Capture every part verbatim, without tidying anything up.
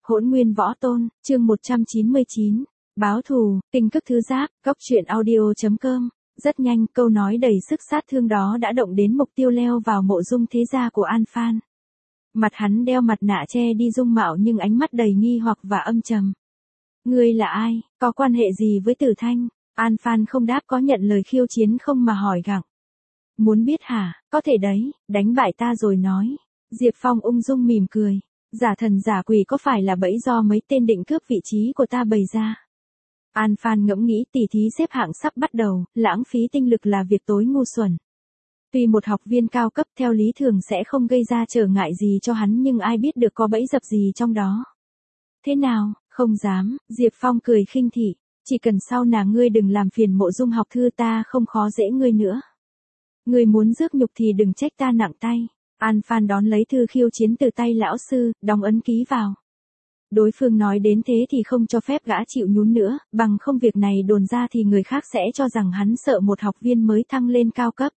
Hỗn Nguyên Võ Tôn, chương một trăm chín mươi chín. Báo thù, tinh cực thư giáp, góc truyện audio.com. Rất nhanh, câu nói đầy sức sát thương đó đã động đến mục tiêu leo vào mộ dung thế gia của An Phan. Mặt hắn đeo mặt nạ che đi dung mạo nhưng ánh mắt đầy nghi hoặc và âm trầm. Ngươi là ai, có quan hệ gì với Tử Thanh? An Phan không đáp, có nhận lời khiêu chiến không mà hỏi gặng. Muốn biết hả, có thể đấy, đánh bại ta rồi nói. Diệp Phong ung dung mỉm cười. Giả thần giả quỷ có phải là bẫy do mấy tên định cướp vị trí của ta bày ra? An Phan ngẫm nghĩ, tỉ thí xếp hạng sắp bắt đầu, lãng phí tinh lực là việc tối ngu xuẩn. Tuy một học viên cao cấp theo lý thường sẽ không gây ra trở ngại gì cho hắn, nhưng ai biết được có bẫy dập gì trong đó. Thế nào, không dám, Diệp Phong cười khinh thị, chỉ cần sau nàng ngươi đừng làm phiền mộ dung học thư ta không khó dễ ngươi nữa. Ngươi muốn rước nhục thì đừng trách ta nặng tay. An Phan đón lấy thư khiêu chiến từ tay lão sư, đóng ấn ký vào. Đối phương nói đến thế thì không cho phép gã chịu nhún nữa, bằng không việc này đồn ra thì người khác sẽ cho rằng hắn sợ một học viên mới thăng lên cao cấp.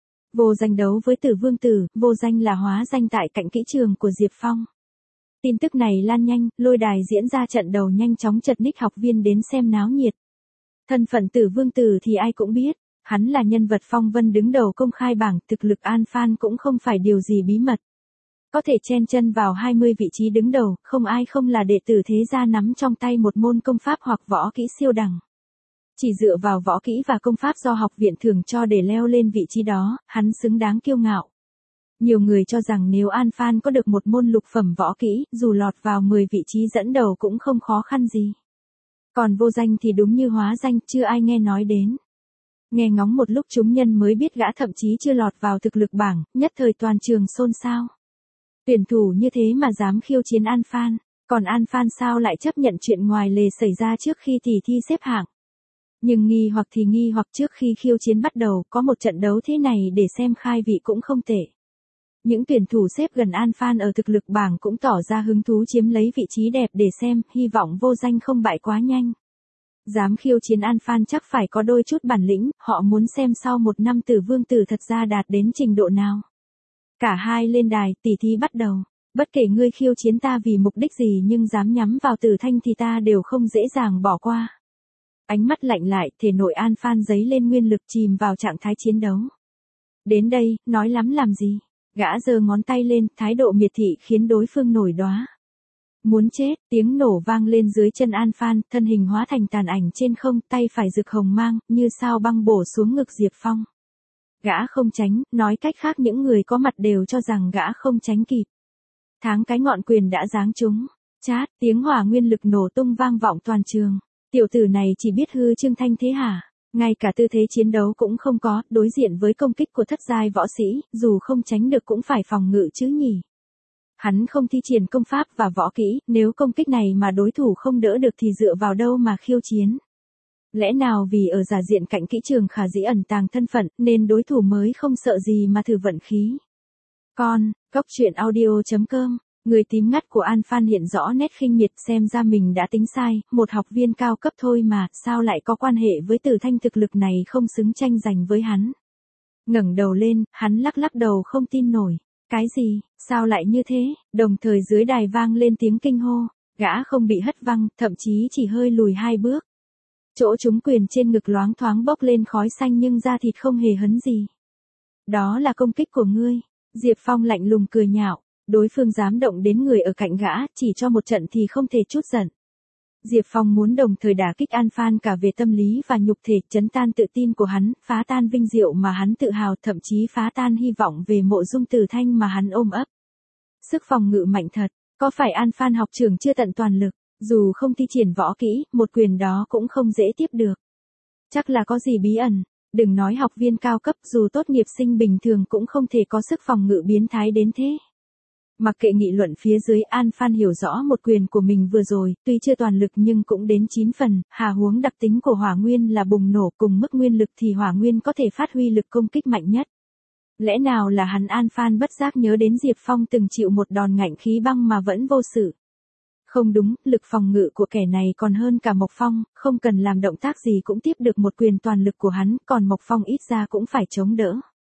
Vô Danh đấu với Tử Vương Tử, Vô Danh là hóa danh tại cạnh kỹ trường của Diệp Phong. Tin tức này lan nhanh, lôi đài diễn ra trận đầu nhanh chóng chật ních học viên đến xem náo nhiệt. Thân phận Tử Vương Tử thì ai cũng biết. Hắn là nhân vật phong vân đứng đầu công khai bảng, thực lực An Phan cũng không phải điều gì bí mật. Có thể chen chân vào hai mươi vị trí đứng đầu, không ai không là đệ tử thế gia nắm trong tay một môn công pháp hoặc võ kỹ siêu đẳng. Chỉ dựa vào võ kỹ và công pháp do học viện thưởng cho để leo lên vị trí đó, hắn xứng đáng kiêu ngạo. Nhiều người cho rằng nếu An Phan có được một môn lục phẩm võ kỹ, dù lọt vào mười vị trí dẫn đầu cũng không khó khăn gì. Còn Vô Danh thì đúng như hóa danh, chưa ai nghe nói đến. Nghe ngóng một lúc chúng nhân mới biết gã thậm chí chưa lọt vào thực lực bảng, nhất thời toàn trường xôn xao. Tuyển thủ như thế mà dám khiêu chiến An Phan, còn An Phan sao lại chấp nhận chuyện ngoài lề xảy ra trước khi tỉ thi xếp hạng. Nhưng nghi hoặc thì nghi hoặc, trước khi khiêu chiến bắt đầu có một trận đấu thế này để xem khai vị cũng không tệ. Những tuyển thủ xếp gần An Phan ở thực lực bảng cũng tỏ ra hứng thú chiếm lấy vị trí đẹp để xem, hy vọng Vô Danh không bại quá nhanh. Dám khiêu chiến An Phan chắc phải có đôi chút bản lĩnh, họ muốn xem sau một năm Tử Vương Tử thật ra đạt đến trình độ nào. Cả hai lên đài, tỉ thí bắt đầu. Bất kể ngươi khiêu chiến ta vì mục đích gì nhưng dám nhắm vào Tử Thanh thì ta đều không dễ dàng bỏ qua. Ánh mắt lạnh lại, thể nội An Phan dấy lên nguyên lực chìm vào trạng thái chiến đấu. Đến đây, nói lắm làm gì? Gã giơ ngón tay lên, thái độ miệt thị khiến đối phương nổi đoá. Muốn chết, tiếng nổ vang lên dưới chân An Phan, thân hình hóa thành tàn ảnh trên không, tay phải rực hồng mang, như sao băng bổ xuống ngực Diệp Phong. Gã không tránh, nói cách khác những người có mặt đều cho rằng gã không tránh kịp. Tháng cái ngọn quyền đã giáng trúng. Chát, tiếng hỏa nguyên lực nổ tung vang vọng toàn trường. Tiểu tử này chỉ biết hư trương thanh thế hả? Ngay cả tư thế chiến đấu cũng không có, đối diện với công kích của thất giai võ sĩ, dù không tránh được cũng phải phòng ngự chứ nhỉ. Hắn không thi triển công pháp và võ kỹ, nếu công kích này mà đối thủ không đỡ được thì dựa vào đâu mà khiêu chiến. Lẽ nào vì ở giả diện cạnh kỹ trường khả dĩ ẩn tàng thân phận, nên đối thủ mới không sợ gì mà thử vận khí. Con, góc truyện audio.com, người tím ngắt của An Phan hiện rõ nét khinh miệt, xem ra mình đã tính sai, một học viên cao cấp thôi mà, sao lại có quan hệ với Tử Thanh, thực lực này không xứng tranh giành với hắn. Ngẩng đầu lên, hắn lắc lắc đầu không tin nổi. Cái gì, sao lại như thế? Đồng thời dưới đài vang lên tiếng kinh hô, gã không bị hất văng, thậm chí chỉ hơi lùi hai bước. Chỗ trúng quyền trên ngực loáng thoáng bốc lên khói xanh nhưng da thịt không hề hấn gì. Đó là công kích của ngươi. Diệp Phong lạnh lùng cười nhạo, đối phương dám động đến người ở cạnh gã, chỉ cho một trận thì không thể chút giận. Diệp Phong muốn đồng thời đả kích An Phan cả về tâm lý và nhục thể, chấn tan tự tin của hắn, phá tan vinh diệu mà hắn tự hào, thậm chí phá tan hy vọng về mộ dung Tử Thanh mà hắn ôm ấp. Sức phòng ngự mạnh thật, có phải An Phan học trưởng chưa tận toàn lực, dù không thi triển võ kỹ, một quyền đó cũng không dễ tiếp được. Chắc là có gì bí ẩn, đừng nói học viên cao cấp, dù tốt nghiệp sinh bình thường cũng không thể có sức phòng ngự biến thái đến thế. Mặc kệ nghị luận phía dưới, An Phan hiểu rõ một quyền của mình vừa rồi, tuy chưa toàn lực nhưng cũng đến chín phần, hà huống đặc tính của hỏa nguyên là bùng nổ, cùng mức nguyên lực thì hỏa nguyên có thể phát huy lực công kích mạnh nhất. Lẽ nào là hắn An Phan bất giác nhớ đến Diệp Phong từng chịu một đòn ngạnh khí băng mà vẫn vô sự. Không đúng, lực phòng ngự của kẻ này còn hơn cả Mộc Phong, không cần làm động tác gì cũng tiếp được một quyền toàn lực của hắn, còn Mộc Phong ít ra cũng phải chống đỡ.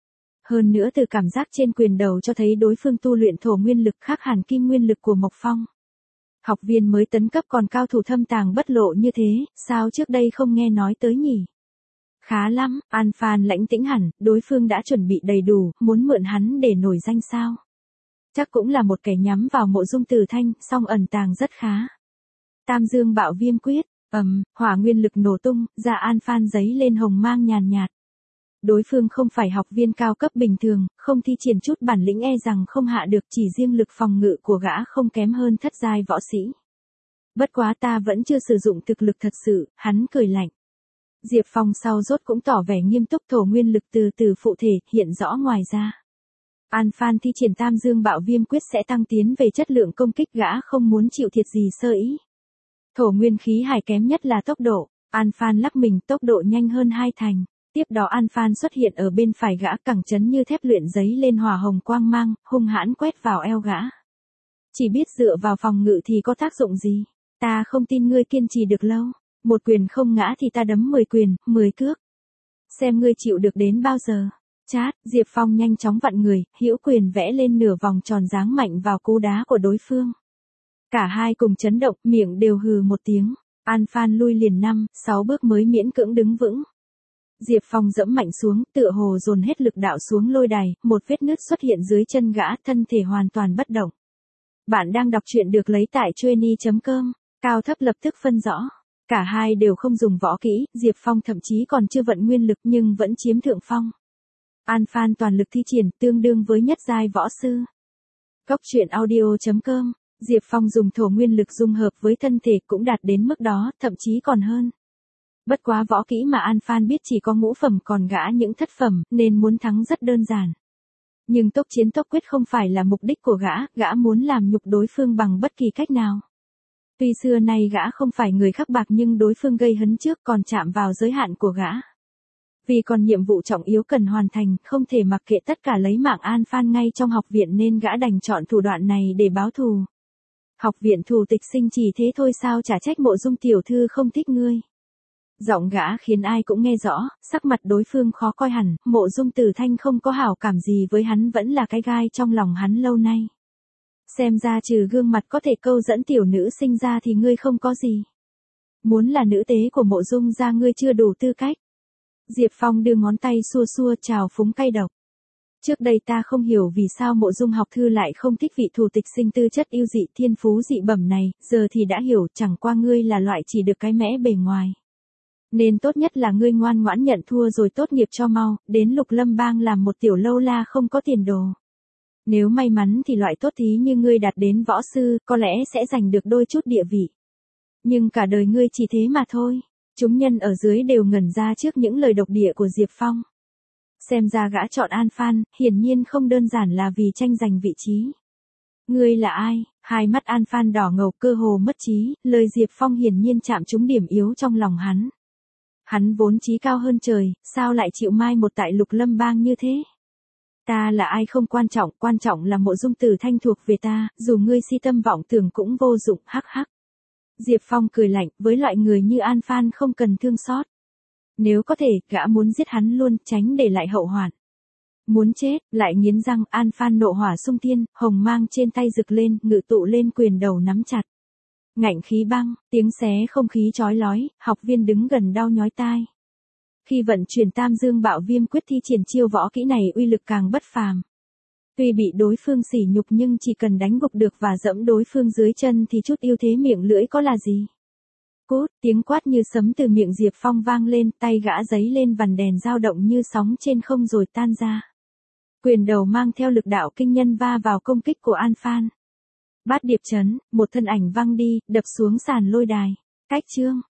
Hơn nữa từ cảm giác trên quyền đầu cho thấy đối phương tu luyện thổ nguyên lực khác hẳn kim nguyên lực của Mộc Phong. Học viên mới tấn cấp còn cao thủ thâm tàng bất lộ như thế, sao trước đây không nghe nói tới nhỉ? Khá lắm, An Phan lãnh tĩnh hẳn, đối phương đã chuẩn bị đầy đủ, muốn mượn hắn để nổi danh sao? Chắc cũng là một kẻ nhắm vào Mộ Dung Tử Thanh, song ẩn tàng rất khá. Tam Dương Bạo Viêm Quyết, ầm, hỏa nguyên lực nổ tung, da An Phan giấy lên hồng mang nhàn nhạt. Đối phương không phải học viên cao cấp bình thường, không thi triển chút bản lĩnh e rằng không hạ được, chỉ riêng lực phòng ngự của gã không kém hơn thất giai võ sĩ. Bất quá ta vẫn chưa sử dụng thực lực thật sự, hắn cười lạnh. Diệp Phong sau rốt cũng tỏ vẻ nghiêm túc, thổ nguyên lực từ từ phụ thể, hiện rõ ngoài ra. An Phan thi triển Tam Dương Bạo Viêm Quyết sẽ tăng tiến về chất lượng công kích, gã không muốn chịu thiệt gì sơ ý. Thổ nguyên khí hải kém nhất là tốc độ, An Phan lắc mình tốc độ nhanh hơn hai thành. Tiếp đó An Phan xuất hiện ở bên phải gã, cẳng chấn như thép luyện giấy lên hỏa hồng quang mang, hung hãn quét vào eo gã. Chỉ biết dựa vào phòng ngự thì có tác dụng gì? Ta không tin ngươi kiên trì được lâu. Một quyền không ngã thì ta đấm mười quyền, mười cước. Xem ngươi chịu được đến bao giờ. Chát, Diệp Phong nhanh chóng vặn người, hữu quyền vẽ lên nửa vòng tròn giáng mạnh vào cú đá của đối phương. Cả hai cùng chấn động, miệng đều hừ một tiếng. An Phan lui liền năm, sáu bước mới miễn cưỡng đứng vững. Diệp Phong dẫm mạnh xuống, tựa hồ dồn hết lực đạo xuống lôi đài, một vết nứt xuất hiện dưới chân gã, thân thể hoàn toàn bất động. Bạn đang đọc truyện được lấy tại chueny chấm com, cao thấp lập tức phân rõ. Cả hai đều không dùng võ kỹ, Diệp Phong thậm chí còn chưa vận nguyên lực nhưng vẫn chiếm thượng phong. An Phan toàn lực thi triển, tương đương với nhất giai võ sư. Góc truyện audio chấm com, Diệp Phong dùng thổ nguyên lực dung hợp với thân thể cũng đạt đến mức đó, thậm chí còn hơn. Bất quá võ kỹ mà An Phan biết chỉ có ngũ phẩm, còn gã những thất phẩm, nên muốn thắng rất đơn giản. Nhưng tốc chiến tốc quyết không phải là mục đích của gã, gã muốn làm nhục đối phương bằng bất kỳ cách nào. Tuy xưa nay gã không phải người khắc bạc nhưng đối phương gây hấn trước còn chạm vào giới hạn của gã. Vì còn nhiệm vụ trọng yếu cần hoàn thành, không thể mặc kệ tất cả lấy mạng An Phan ngay trong học viện nên gã đành chọn thủ đoạn này để báo thù. Học viện thù tịch sinh chỉ thế thôi sao, chả trách Mộ Dung tiểu thư không thích ngươi. Giọng gã khiến ai cũng nghe rõ, sắc mặt đối phương khó coi hẳn, Mộ Dung Tử Thanh không có hảo cảm gì với hắn vẫn là cái gai trong lòng hắn lâu nay. Xem ra trừ gương mặt có thể câu dẫn tiểu nữ sinh ra thì ngươi không có gì. Muốn là nữ tế của Mộ Dung gia ngươi chưa đủ tư cách. Diệp Phong đưa ngón tay xua xua trào phúng cay độc. Trước đây ta không hiểu vì sao Mộ Dung học thư lại không thích vị thủ tịch sinh tư chất yêu dị thiên phú dị bẩm này, giờ thì đã hiểu, chẳng qua ngươi là loại chỉ được cái mẽ bề ngoài. Nên tốt nhất là ngươi ngoan ngoãn nhận thua rồi tốt nghiệp cho mau, đến Lục Lâm Bang làm một tiểu lâu la không có tiền đồ. Nếu may mắn thì loại tốt thí như ngươi đạt đến võ sư, có lẽ sẽ giành được đôi chút địa vị. Nhưng cả đời ngươi chỉ thế mà thôi. Chúng nhân ở dưới đều ngẩn ra trước những lời độc địa của Diệp Phong. Xem ra gã chọn An Phan, hiển nhiên không đơn giản là vì tranh giành vị trí. Ngươi là ai? Hai mắt An Phan đỏ ngầu, cơ hồ mất trí, lời Diệp Phong hiển nhiên chạm trúng điểm yếu trong lòng hắn. Hắn vốn chí cao hơn trời, sao lại chịu mai một tại Lục Lâm Bang như thế? Ta là ai không quan trọng, quan trọng là Mộ Dung Tử Thanh thuộc về ta, dù ngươi si tâm vọng tưởng cũng vô dụng, hắc hắc. Diệp Phong cười lạnh, với loại người như An Phan không cần thương xót. Nếu có thể, gã muốn giết hắn luôn, tránh để lại hậu hoạn. Muốn chết, lại nghiến răng, An Phan nộ hỏa xung thiên, hồng mang trên tay rực lên, ngự tụ lên quyền đầu nắm chặt. Ngạnh khí băng, tiếng xé không khí chói lói, học viên đứng gần đau nhói tai. Khi vận chuyển Tam Dương Bạo Viêm Quyết thi triển chiêu võ kỹ này uy lực càng bất phàm. Tuy bị đối phương sỉ nhục nhưng chỉ cần đánh gục được và dẫm đối phương dưới chân thì chút ưu thế miệng lưỡi có là gì. Cút, tiếng quát như sấm từ miệng Diệp Phong vang lên, tay gã giấy lên vằn đèn dao động như sóng trên không rồi tan ra. Quyền đầu mang theo lực đạo kinh nhân va vào công kích của An Phan. Bát điệp chấn, một thân ảnh văng đi, đập xuống sàn lôi đài. Cách chương.